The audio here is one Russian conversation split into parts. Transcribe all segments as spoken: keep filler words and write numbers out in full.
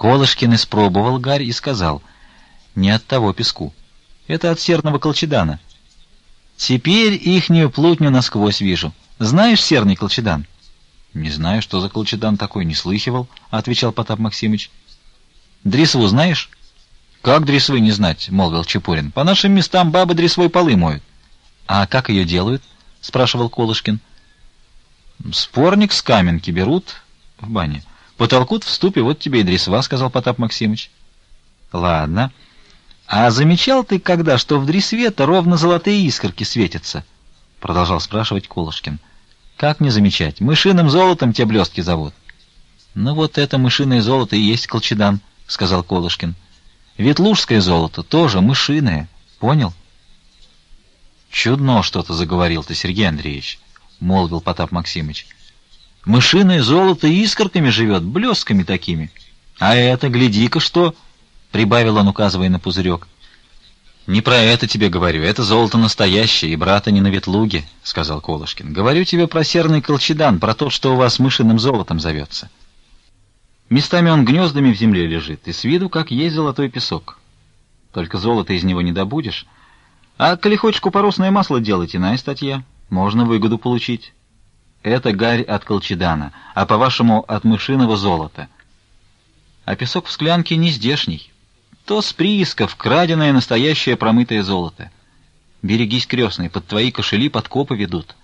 Колышкин испробовал гарь и сказал: «Не от того песку. Это от серного колчедана. Теперь ихнюю плутню насквозь вижу. Знаешь серный колчедан?» «Не знаю, что за колчедан такой, не слыхивал», — отвечал Потап Максимыч. «Дресву знаешь?» «Как дресвы не знать?» — молвил Чепурин. «По нашим местам бабы дресвой полы моют». «А как ее делают?» — спрашивал Колышкин. «Спорник с каменки берут в бане. Потолкут в ступе, вот тебе и дресва», — сказал Потап Максимыч. «Ладно. А замечал ты когда, что в дресве-то ровно золотые искорки светятся?» — продолжал спрашивать Колышкин. «Как не замечать? Мышиным золотом те блестки зовут». «Ну вот это мышиное золото и есть колчедан», — сказал Колышкин. «Ветлужское золото тоже мышиное. Понял?» «Чудно что-то заговорил ты, Сергей Андреевич», — молвил Потап Максимыч. «Мышиное золото искорками живет, блесками такими. А это, гляди-ка, что...» — прибавил он, указывая на пузырек. «Не про это тебе говорю, это золото настоящее, и брата не на ветлуге», — сказал Колышкин. «Говорю тебе про серный колчедан, про то, что у вас мышиным золотом зовется. Местами он гнездами в земле лежит, и с виду как есть золотой песок. Только золото из него не добудешь. А коли хочешь купоросное масло делать, иная статья, можно выгоду получить. Это гарь от колчедана, а по-вашему от мышиного золота. А песок в склянке не здешний. То с приисков краденое настоящее промытое золото. Берегись, крестный, под твои кошели подкопы ведут».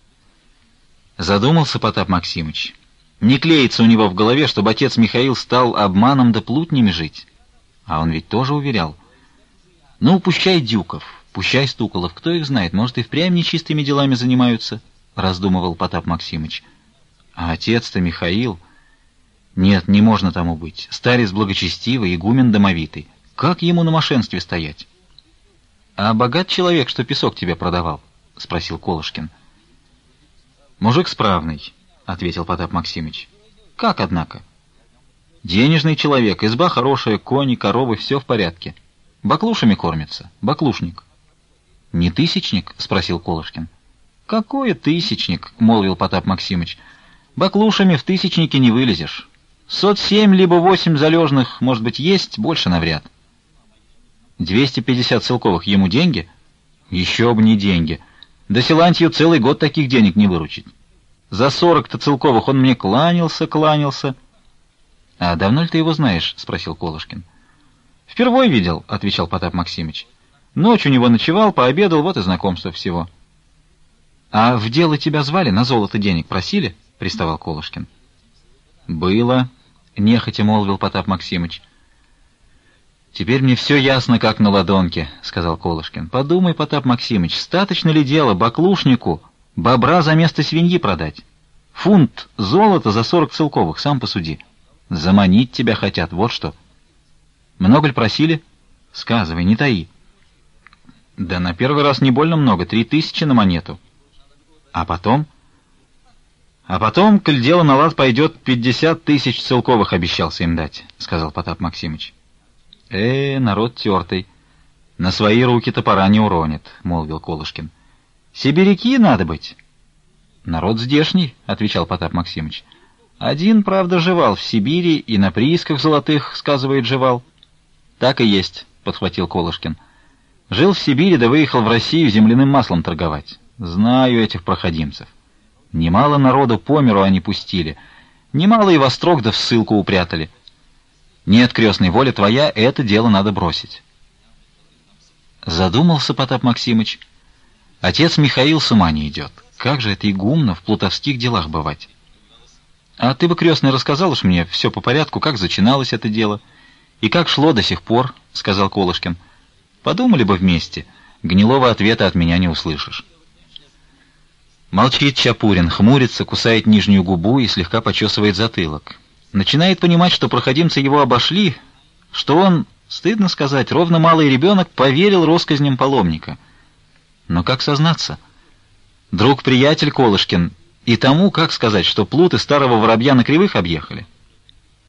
Задумался Потап Максимыч. Не клеится у него в голове, чтобы отец Михаил стал обманом да плутнями жить. А он ведь тоже уверял. Ну, пущай Дюков, пущай Стуколов, кто их знает, может, и впрямь нечистыми делами занимаются, раздумывал Потап Максимыч. А отец-то Михаил... Нет, не можно тому быть. Старец благочестивый, игумен домовитый. Как ему на мошенстве стоять? — А богат человек, что песок тебе продавал? — спросил Колышкин. — Мужик справный, — ответил Потап Максимыч. — Как, однако? — Денежный человек, изба хорошая, кони, коровы, все в порядке. Баклушами кормится, баклушник. — Не тысячник? — спросил Колышкин. — Какой тысячник? — молвил Потап Максимыч. — Баклушами в тысячнике не вылезешь. Сот семь либо восемь залежных, может быть, есть, больше навряд. Двести пятьдесят целковых ему деньги? Еще бы не деньги. Да Силантью целый год таких денег не выручить. За сорок-то целковых он мне кланялся, кланялся. — А давно ли ты его знаешь? — спросил Колышкин. — Впервой видел, — отвечал Потап Максимыч. Ночь у него ночевал, пообедал, вот и знакомство всего. — А в дело тебя звали, на золото денег просили? — приставал Колышкин. — Было, — нехотя молвил Потап Максимыч. — Теперь мне все ясно, как на ладонке, — сказал Колышкин. — Подумай, Потап Максимыч, статочно ли дело баклушнику бобра за место свиньи продать? Фунт золота за сорок целковых, сам посуди. Заманить тебя хотят, вот что. Много ли просили? Сказывай, не таи. — Да на первый раз не больно много, три тысячи на монету. — А потом? — А потом, коль дело на лад пойдет, пятьдесят тысяч целковых обещался им дать, — сказал Потап Максимыч. — Э, народ тертый. На свои руки топора не уронит, — молвил Колышкин. — Сибиряки надо быть. — Народ здешний, — отвечал Потап Максимыч. — Один, правда, жевал в Сибири и на приисках золотых, сказывает, жевал. — Так и есть, — подхватил Колышкин. — Жил в Сибири, да выехал в Россию земляным маслом торговать. Знаю этих проходимцев. Немало народу по миру они пустили, немало и во строк да в ссылку упрятали. Нет, крестной, воля твоя, это дело надо бросить. Задумался Потап Максимыч. Отец Михаил с ума не идет. Как же это игумно в плутовских делах бывать? А ты бы, крестный, рассказал уж мне все по порядку, как зачиналось это дело, и как шло до сих пор, — сказал Колышкин. Подумали бы вместе, гнилого ответа от меня не услышишь. Молчит Чапурин, хмурится, кусает нижнюю губу и слегка почесывает затылок. Начинает понимать, что проходимцы его обошли, что он, стыдно сказать, ровно малый ребенок поверил россказням паломника. Но как сознаться? Друг-приятель Колышкин, и тому, как сказать, что плуты старого воробья на кривых объехали?